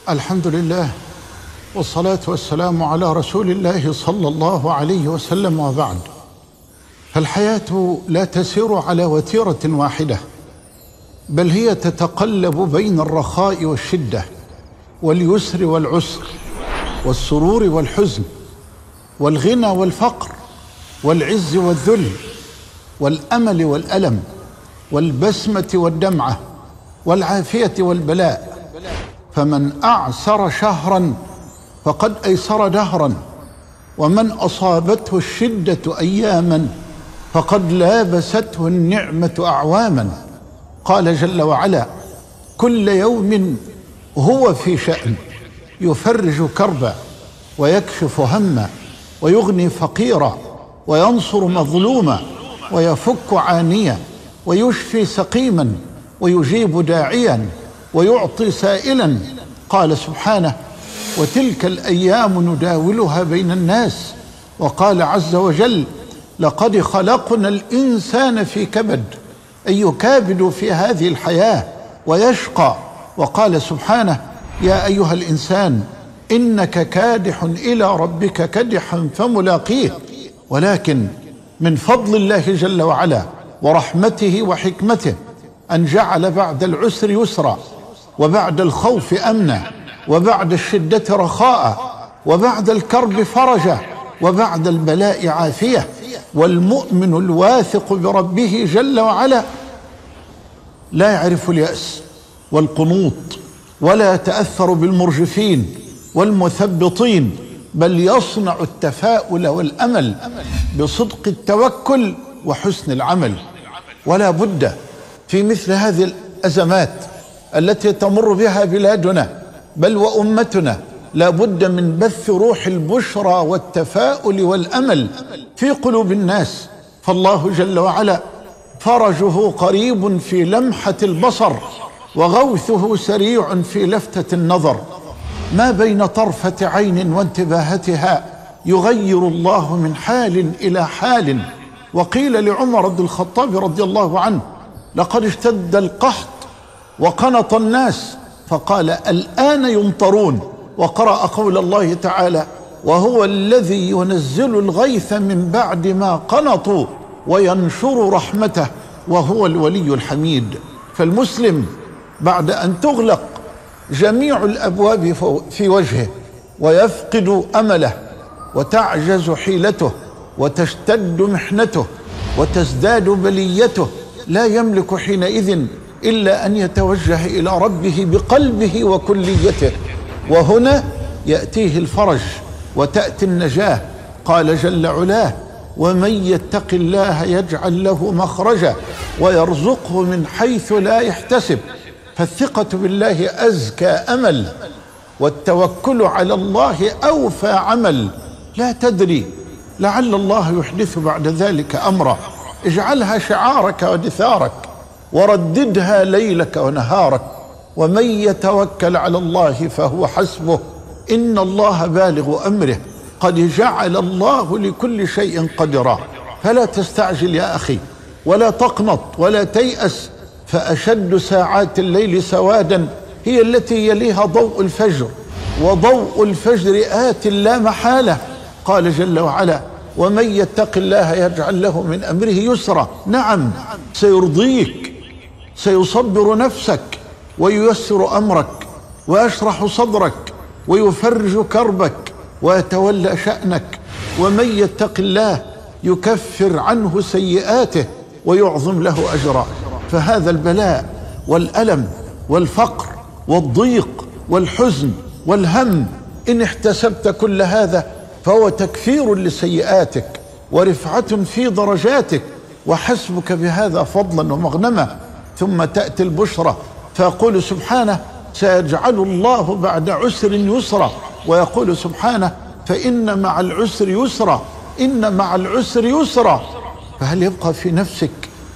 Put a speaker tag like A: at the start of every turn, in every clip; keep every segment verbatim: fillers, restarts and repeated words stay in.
A: الحمد لله والصلاة والسلام على رسول الله صلى الله عليه وسلم، وبعد. فالحياة لا تسير على وتيرة واحدة، بل هي تتقلب بين الرخاء والشدة، واليسر والعسر، والسرور والحزن، والغنى والفقر، والعز والذل، والأمل والألم، والبسمة والدمعة، والعافية والبلاء. فمن أعسر شهرا فقد أيسر دهرا، ومن أصابته الشدة أياما فقد لابسته النعمة أعواما. قال جل وعلا: كل يوم هو في شأن، يفرج كربا ويكشف هما ويغني فقيرا وينصر مظلوما ويفك عانيا ويشفي سقيما ويجيب داعيا ويعطي سائلا. قال سبحانه: وتلك الأيام نداولها بين الناس. وقال عز وجل: لقد خلقنا الإنسان في كبد، أي يكابد في هذه الحياة ويشقى. وقال سبحانه: يا أيها الإنسان إنك كادح إلى ربك كدحا فملاقيه. ولكن من فضل الله جل وعلا ورحمته وحكمته أن جعل بعد العسر يسرا، وبعد الخوف أمنا، وبعد الشدة رخاء، وبعد الكرب فرجا، وبعد البلاء عافية. والمؤمن الواثق بربه جل وعلا لا يعرف اليأس والقنوط، ولا يتأثر بالمرجفين والمثبطين، بل يصنع التفاؤل والأمل بصدق التوكل وحسن العمل. ولا بد في مثل هذه الأزمات التي تمر بها بلادنا بل وأمتنا، لا بد من بث روح البشرى والتفاؤل والأمل في قلوب الناس. فالله جل وعلا فرجه قريب في لمحة البصر، وغوثه سريع في لفتة النظر. ما بين طرفة عين وانتباهتها يغير الله من حال إلى حال. وقيل لعمر بن الخطاب رضي الله عنه: لقد اشتد القحط وقنط الناس، فقال: الآن يمطرون. وقرأ قول الله تعالى: وهو الذي ينزل الغيث من بعد ما قنطوا وينشر رحمته وهو الولي الحميد. فالمسلم بعد أن تغلق جميع الأبواب في وجهه ويفقد أمله وتعجز حيلته وتشتد محنته وتزداد بليته، لا يملك حينئذ إلا أن يتوجه إلى ربه بقلبه وكليته، وهنا يأتيه الفرج وتأتي النجاة. قال جل علاه: ومن يتق الله يجعل له مخرجا ويرزقه من حيث لا يحتسب. فالثقة بالله أزكى أمل، والتوكل على الله أوفى عمل. لا تدري، لعل الله يحدث بعد ذلك أمرا. اجعلها شعارك ودثارك، ورددها ليلك ونهارك. ومن يتوكل على الله فهو حسبه، إن الله بالغ أمره، قد جعل الله لكل شيء قدرا. فلا تستعجل يا أخي، ولا تقنط ولا تيأس، فأشد ساعات الليل سوادا هي التي يليها ضوء الفجر، وضوء الفجر آت لا محالة. قال جل وعلا: ومن يتق الله يجعل له من أمره يسرا. نعم، سيرضيك، سيصبر نفسك وييسر أمرك ويشرح صدرك ويفرج كربك ويتولى شأنك. ومن يتق الله يكفر عنه سيئاته ويعظم له أجرا. فهذا البلاء والألم والفقر والضيق والحزن والهم، إن احتسبت كل هذا فهو تكفير لسيئاتك ورفعة في درجاتك، وحسبك بهذا فضلا ومغنما. ثم تأتي البشرى فيقول سبحانه: سيجعل الله بعد عسر يسرا. ويقول سبحانه: فإن مع العسر يسرا، إن مع العسر يسرا. فهل يبقى في نفسك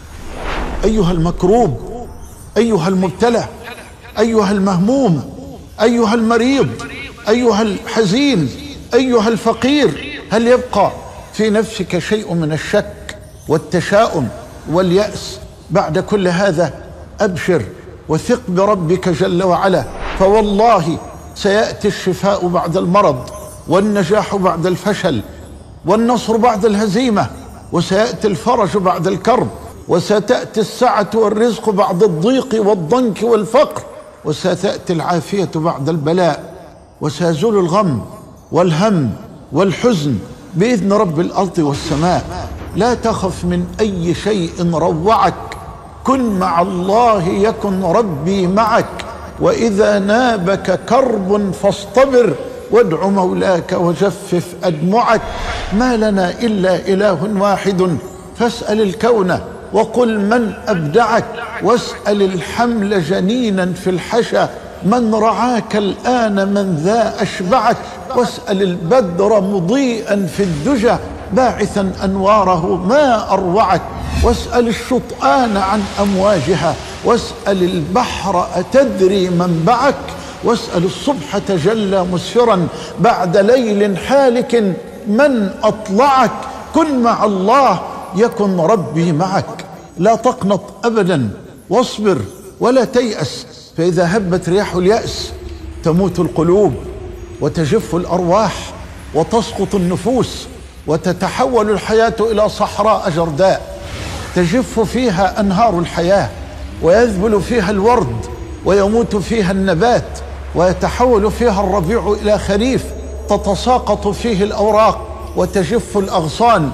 A: أيها المكروب، أيها المبتلى، أيها المهموم، أيها المريض، أيها الحزين، أيها الفقير، هل يبقى في نفسك شيء من الشك والتشاؤم واليأس بعد كل هذا؟ أبشر وثق بربك جل وعلا، فوالله سيأتي الشفاء بعد المرض، والنجاح بعد الفشل، والنصر بعد الهزيمة، وسيأتي الفرج بعد الكرب، وستأتي السعة والرزق بعد الضيق والضنك والفقر، وستأتي العافية بعد البلاء، وسيزول الغم والهم والحزن بإذن رب الأرض والسماء. لا تخف من أي شيء روعك، كن مع الله يكن ربي معك، وإذا نابك كرب فاصطبر، وادع مولاك وجفف أدمعك. ما لنا إلا إله واحد، فاسأل الكون وقل من أبدعك، واسأل الحمل جنينا في الحشا، من رعاك الآن من ذا أشبعك، واسأل البدر مضيئا في الدجى باعثا أنواره ما أروعك، واسأل الشطآن عن أمواجها، واسأل البحر أتدري منبعك، واسأل الصبح تجلى مسفرا بعد ليل حالك من أطلعك. كن مع الله يكن ربي معك، لا تقنط أبدا، واصبر ولا تيأس، فإذا هبت رياح اليأس تموت القلوب وتجف الأرواح وتسقط النفوس، وتتحول الحياة إلى صحراء جرداء تجف فيها أنهار الحياة، ويذبل فيها الورد، ويموت فيها النبات، ويتحول فيها الربيع إلى خريف تتساقط فيه الأوراق وتجف الأغصان.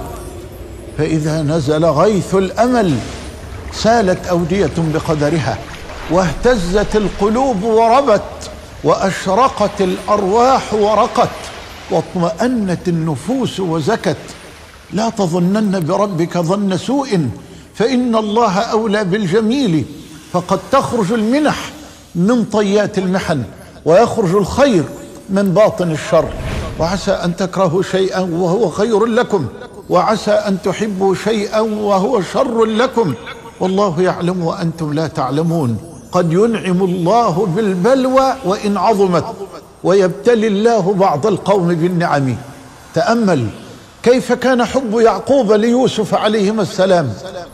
A: فإذا نزل غيث الأمل سالت أودية بقدرها، واهتزت القلوب وربت، وأشرقت الأرواح ورقت، واطمأنت النفوس وزكت. لا تظنن بربك ظن سوء، فإن الله أولى بالجميل، فقد تخرج المنح من طيات المحن، ويخرج الخير من باطن الشر. وعسى أن تكرهوا شيئا وهو خير لكم، وعسى أن تحبوا شيئا وهو شر لكم، والله يعلم وأنتم لا تعلمون. قد ينعم الله بالبلوى وإن عظمت، ويبتلي الله بعض القوم بالنعم. تأمل كيف كان حب يعقوب ليوسف عليهما السلام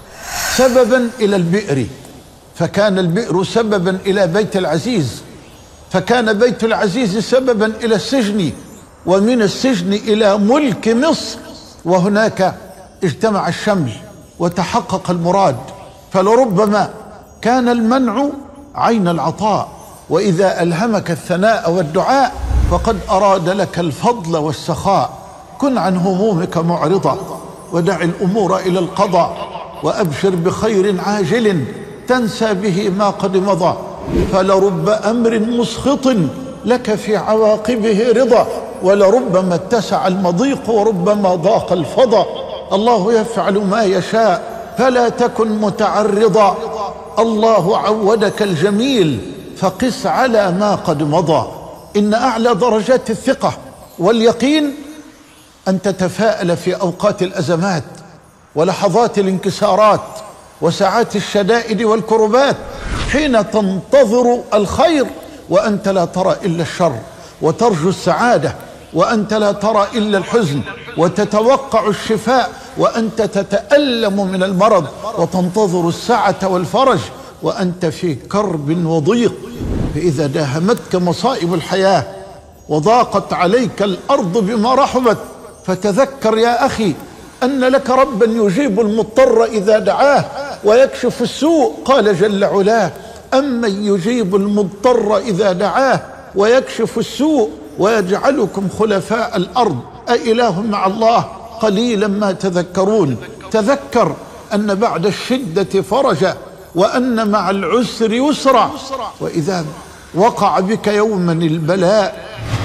A: سببا إلى البئر، فكان البئر سببا إلى بيت العزيز، فكان بيت العزيز سببا إلى السجن، ومن السجن إلى ملك مصر، وهناك اجتمع الشمل وتحقق المراد. فلربما كان المنع عين العطاء، وإذا ألهمك الثناء والدعاء فقد أراد لك الفضل والسخاء. كن عن همومك معرضا، ودع الأمور إلى القضاء، وأبشر بخير عاجل تنسى به ما قد مضى، فلرب أمر مسخط لك في عواقبه رضا، ولربما اتسع المضيق وربما ضاق الفضا. الله يفعل ما يشاء فلا تكن متعرضا، الله عودك الجميل فقس على ما قد مضى. إن أعلى درجات الثقة واليقين أن تتفاءل في أوقات الأزمات ولحظات الانكسارات وساعات الشدائد والكربات، حين تنتظر الخير وأنت لا ترى إلا الشر، وترجو السعادة وأنت لا ترى إلا الحزن، وتتوقع الشفاء وأنت تتألم من المرض، وتنتظر السعة والفرج وأنت في كرب وضيق. فإذا داهمتك مصائب الحياة وضاقت عليك الأرض بما رحبت، فتذكر يا أخي أن لك ربا يجيب المضطر إذا دعاه ويكشف السوء. قال جل علاه: أمن يجيب المضطر إذا دعاه ويكشف السوء ويجعلكم خلفاء الأرض أإله مع الله قليلا ما تذكرون. تذكر أن بعد الشدة فرجا، وأن مع العسر يسرا، وإذا وقع بك يوما البلاء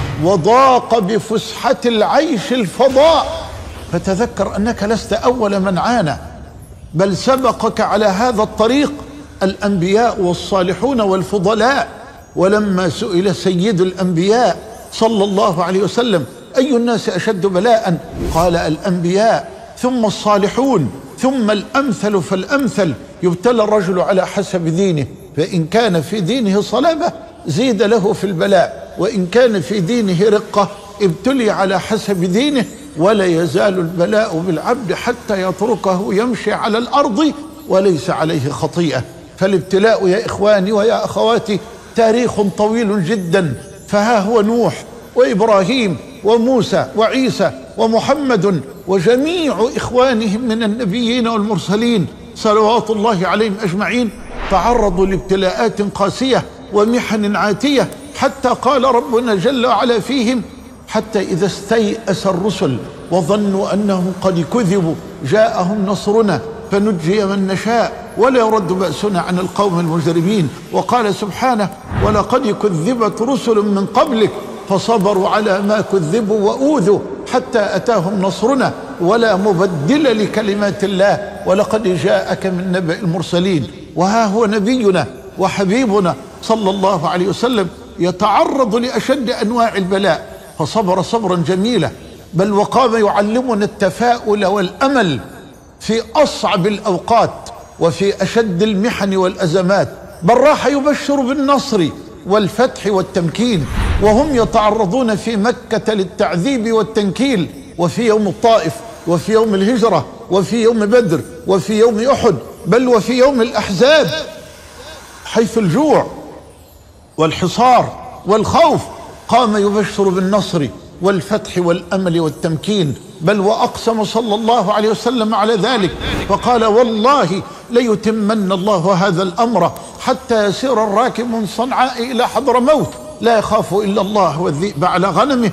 A: وضاق بفسحة العيش الفضاء، فتذكر أنك لست أول من عانى، بل سبقك على هذا الطريق الأنبياء والصالحون والفضلاء. ولما سئل سيد الأنبياء صلى الله عليه وسلم: أي الناس أشد بلاء؟ قال: الأنبياء، ثم الصالحون، ثم الأمثل فالأمثل. يبتلى الرجل على حسب دينه، فإن كان في دينه صلابة زيد له في البلاء، وإن كان في دينه رقة ابتلي على حسب دينه. ولا يزال البلاء بالعبد حتى يتركه يمشي على الأرض وليس عليه خطيئة. فالابتلاء يا إخواني ويا أخواتي تاريخ طويل جدا فها هو نوح وإبراهيم وموسى وعيسى ومحمد وجميع إخوانهم من النبيين والمرسلين صلوات الله عليهم أجمعين تعرضوا لابتلاءات قاسية ومحن عاتية، حتى قال ربنا جل وعلا فيهم: حتى إذا استيأس الرسل وظنوا أنهم قد كذبوا جاءهم نصرنا فنجي من نشاء ولا يرد بأسنا عن القوم المجرمين. وقال سبحانه: ولقد كذبت رسل من قبلك فصبروا على ما كذبوا وأوذوا حتى أتاهم نصرنا ولا مبدل لكلمات الله ولقد جاءك من نبأ المرسلين. وها هو نبينا وحبيبنا صلى الله عليه وسلم يتعرض لأشد أنواع البلاء فصبر صبرا جميلا، بل وقام يعلمنا التفاؤل والأمل في أصعب الأوقات وفي أشد المحن والأزمات، بل راح يبشر بالنصر والفتح والتمكين وهم يتعرضون في مكة للتعذيب والتنكيل، وفي يوم الطائف وفي يوم الهجرة وفي يوم بدر وفي يوم أحد، بل وفي يوم الأحزاب، حيث الجوع والحصار والخوف قام يبشر بالنصر والفتح والأمل والتمكين، بل وأقسم صلى الله عليه وسلم على ذلك فقال: والله ليتمن الله هذا الأمر حتى يسير الراكب من صنعاء إلى حضرموت لا يخاف إلا الله والذئب على غنمه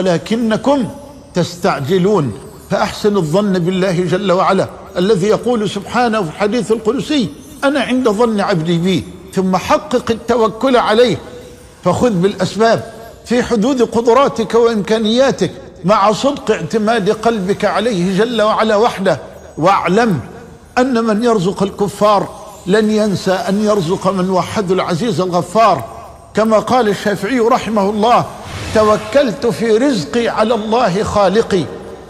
A: ولكنكم تستعجلون. فأحسن الظن بالله جل وعلا الذي يقول سبحانه في الحديث القدسي: أنا عند ظن عبدي بي، ثم حقق التوكل عليه فخذ بالأسباب في حدود قدراتك وإمكانياتك مع صدق اعتماد قلبك عليه جل وعلا وحده، واعلم أن من يرزق الكفار لن ينسى أن يرزق من وحد العزيز الغفار. كما قال الشافعي رحمه الله: توكلت في رزقي على الله خالقي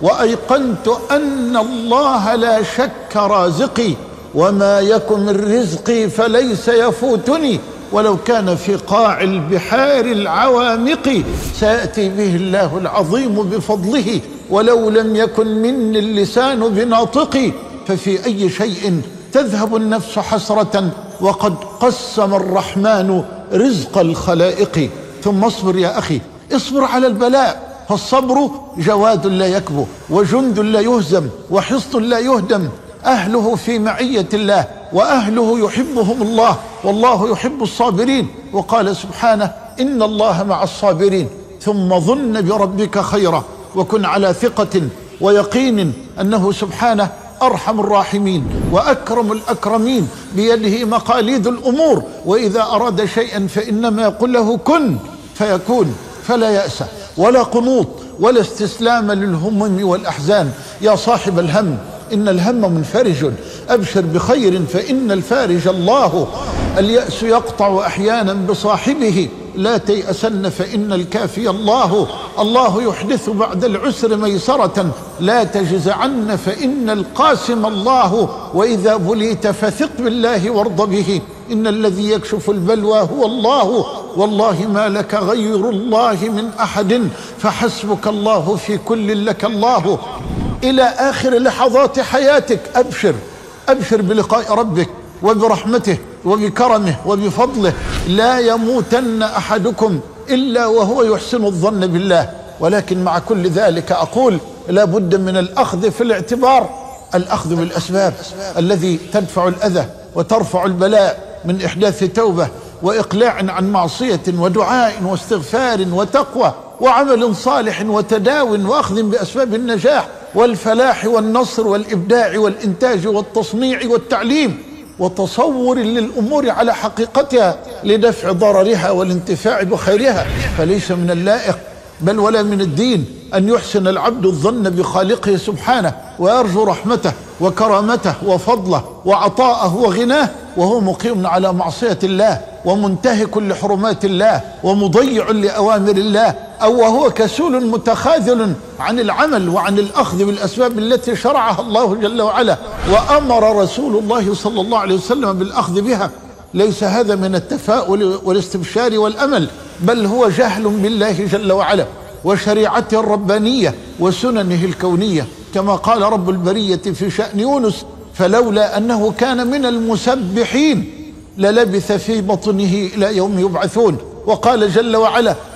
A: وأيقنت أن الله لا شك رازقي، وما يكن من رزقي فليس يفوتني ولو كان في قاع البحار العوامق، سيأتي به الله العظيم بفضله ولو لم يكن مني اللسان بناطقي. ففي أي شيء تذهب النفس حسرة وقد قسم الرحمن رزق الخلائق. ثم اصبر يا أخي، اصبر على البلاء، فالصبر جواد لا يكبو وجند لا يهزم وحصن لا يهدم، أهله في معية الله وأهله يحبهم الله والله يحب الصابرين. وقال سبحانه: إن الله مع الصابرين. ثم ظن بربك خيرا وكن على ثقة ويقين أنه سبحانه أرحم الراحمين وأكرم الأكرمين، بيده مقاليد الأمور، وإذا أراد شيئا فإنما يقول له كن فيكون، فلا يأس ولا قنوط ولا استسلام للهموم والأحزان. يا صاحب الهم إن الهم منفرج، أبشر بخير فإن الفارج الله. اليأس يقطع أحيانا بصاحبه، لا تيأسن فإن الكافي الله. الله يحدث بعد العسر ميسرة، لا تجزعن فإن القاسم الله. وإذا بليت فثق بالله وارض به، إن الذي يكشف البلوى هو الله، والله ما لك غير الله من أحد، فحسبك الله في كل لك الله. إلى آخر لحظات حياتك أبشر، أبشر بلقاء ربك وبرحمته وبكرمه وبفضله. لا يموتن أحدكم إلا وهو يحسن الظن بالله. ولكن مع كل ذلك أقول لا بد من الأخذ في الاعتبار، الأخذ بالأسباب الذي تدفع الأذى وترفع البلاء من إحداث توبة وإقلاع عن معصية ودعاء واستغفار وتقوى وعمل صالح وتداو وأخذ بأسباب النجاح والفلاح والنصر والإبداع والإنتاج والتصنيع والتعليم، وتصور للأمور على حقيقتها لدفع ضررها والانتفاع بخيرها. فليس من اللائق بل ولا من الدين أن يحسن العبد الظن بخالقه سبحانه ويرجو رحمته وكرامته وفضله وعطاءه وغناه وهو مقيم على معصية الله ومنتهك لحرمات الله ومضيع لأوامر الله، أو وهو كسول متخاذل عن العمل وعن الأخذ بالأسباب التي شرعها الله جل وعلا وأمر رسول الله صلى الله عليه وسلم بالأخذ بها. ليس هذا من التفاؤل والاستبشار والأمل، بل هو جهل بالله جل وعلا وشريعته الربانية وسننه الكونية، كما قال رب البرية في شأن يونس: فلولا أنه كان من المسبحين للبث في بطنه إلى يوم يبعثون. وقال جل وعلا: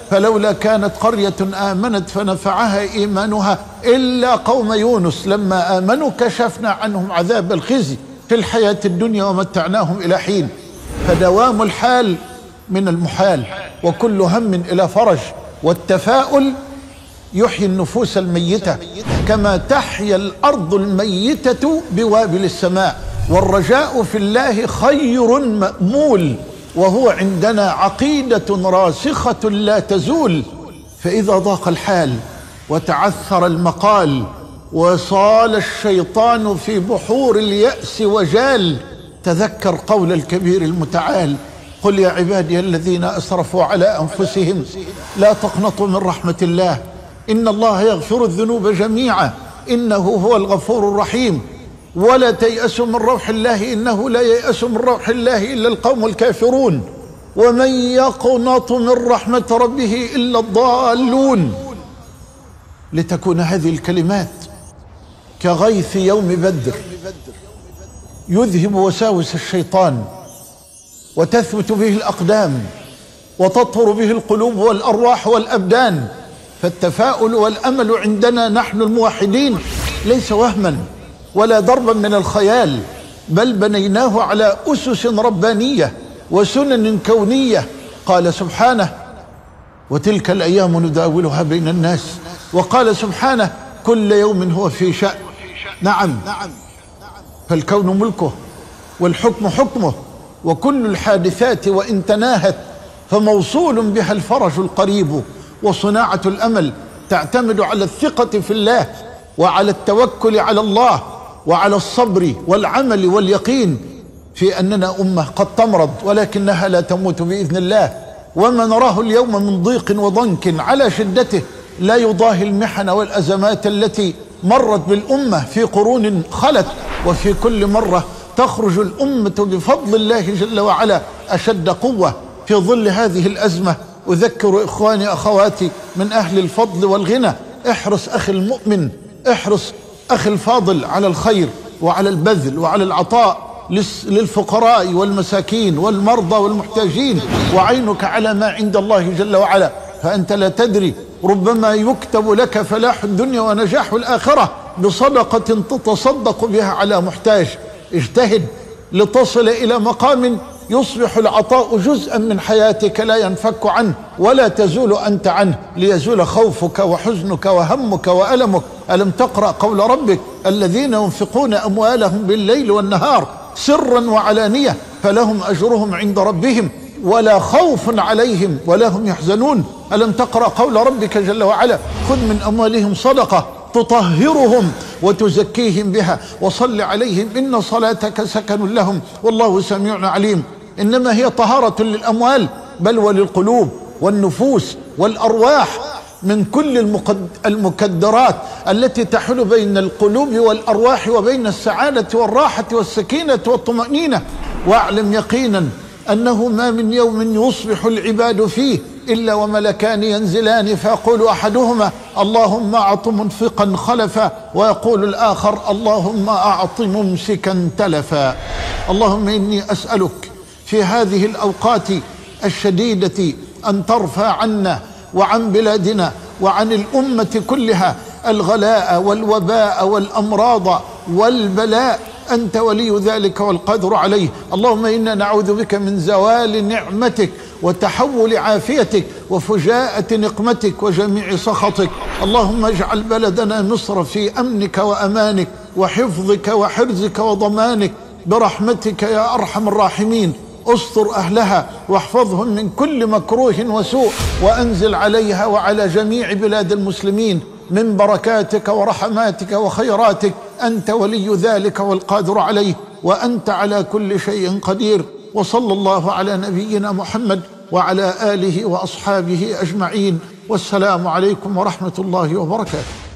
A: فلولا كانت قرية آمنت فنفعها إيمانها إلا قوم يونس لما آمنوا كشفنا عنهم عذاب الخزي في الحياة الدنيا ومتعناهم إلى حين. فدوام الحال من المحال، وكل هم إلى فرج، والتفاؤل يحيي النفوس الميتة كما تحيا الأرض الميتة بوابل السماء. والرجاء في الله خير مأمول، وهو عندنا عقيدة راسخة لا تزول. فإذا ضاق الحال وتعثر المقال وصال الشيطان في بحور اليأس وجال، تذكر قول الكبير المتعال: قل يا عبادي الذين أسرفوا على أنفسهم لا تقنطوا من رحمة الله إن الله يغفر الذنوب جميعا إنه هو الغفور الرحيم، ولا تيأسوا من روح الله إنه لا ييأس من روح الله إلا القوم الكافرون، ومن يقنط من رحمة ربه إلا الضالون. لتكون هذه الكلمات كغيث يوم بدر يذهب وساوس الشيطان، وتثبت به الأقدام، وتطهر به القلوب والأرواح والأبدان. فالتفاؤل والأمل عندنا نحن الموحدين ليس وهما ولا ضربا من الخيال، بل بنيناه على أسس ربانية وسنن كونية. قال سبحانه: وتلك الأيام نداولها بين الناس. وقال سبحانه: كل يوم هو في شأن. نعم، فالكون ملكه والحكم حكمه، وكل الحادثات وإن تناهت فموصول بها الفرج القريب. وصناعة الأمل تعتمد على الثقة في الله، وعلى التوكل على الله، وعلى الصبر والعمل واليقين في أننا أمة قد تمرض ولكنها لا تموت بإذن الله. وما نراه اليوم من ضيق وضنك على شدته لا يضاهي المحن والأزمات التي مرت بالأمة في قرون خلت، وفي كل مرة تخرج الأمة بفضل الله جل وعلا أشد قوة. في ظل هذه الأزمة أذكر إخواني أخواتي من أهل الفضل والغنى: احرص أخي المؤمن، احرص أخي الفاضل على الخير وعلى البذل وعلى العطاء للفقراء والمساكين والمرضى والمحتاجين، وعينك على ما عند الله جل وعلا، فأنت لا تدري، ربما يكتب لك فلاح الدنيا ونجاح الآخرة بصدقة تتصدق بها على محتاج. اجتهد لتصل إلى مقام يصبح العطاء جزءا من حياتك لا ينفك عنه ولا تزول أنت عنه، ليزول خوفك وحزنك وهمك وألمك. ألم تقرأ قول ربك: الذين ينفقون أموالهم بالليل والنهار سرا وعلانية فلهم أجرهم عند ربهم ولا خوف عليهم ولا هم يحزنون. ألم تقرأ قول ربك جل وعلا: خذ من أموالهم صدقة تطهرهم وتزكيهم بها وصل عليهم إن صلاتك سكن لهم والله سميع عليم. إنما هي طهارة للأموال بل وللقلوب والنفوس والأرواح من كل المكدرات التي تحول بين القلوب والأرواح وبين السعادة والراحة والسكينة والطمأنينة. واعلم يقينا أنه ما من يوم يصبح العباد فيه إلا وملكان ينزلان فيقول أحدهما: اللهم أعط منفقا خلفا، ويقول الآخر: اللهم أعط ممسكا تلفا. اللهم إني أسألك في هذه الأوقات الشديدة أن ترفع عنا وعن بلادنا وعن الأمة كلها الغلاء والوباء والأمراض والبلاء، أنت ولي ذلك والقادر عليه. اللهم إنا نعوذ بك من زوال نعمتك وتحول عافيتك وفجاءة نقمتك وجميع سخطك. اللهم اجعل بلدنا مصر في أمنك وأمانك وحفظك وحرزك وضمانك برحمتك يا أرحم الراحمين. استر أهلها واحفظهم من كل مكروه وسوء، وأنزل عليها وعلى جميع بلاد المسلمين من بركاتك ورحماتك وخيراتك، أنت ولي ذلك والقادر عليه، وأنت على كل شيء قدير. وصلى الله على نبينا محمد وعلى آله وأصحابه أجمعين، والسلام عليكم ورحمة الله وبركاته.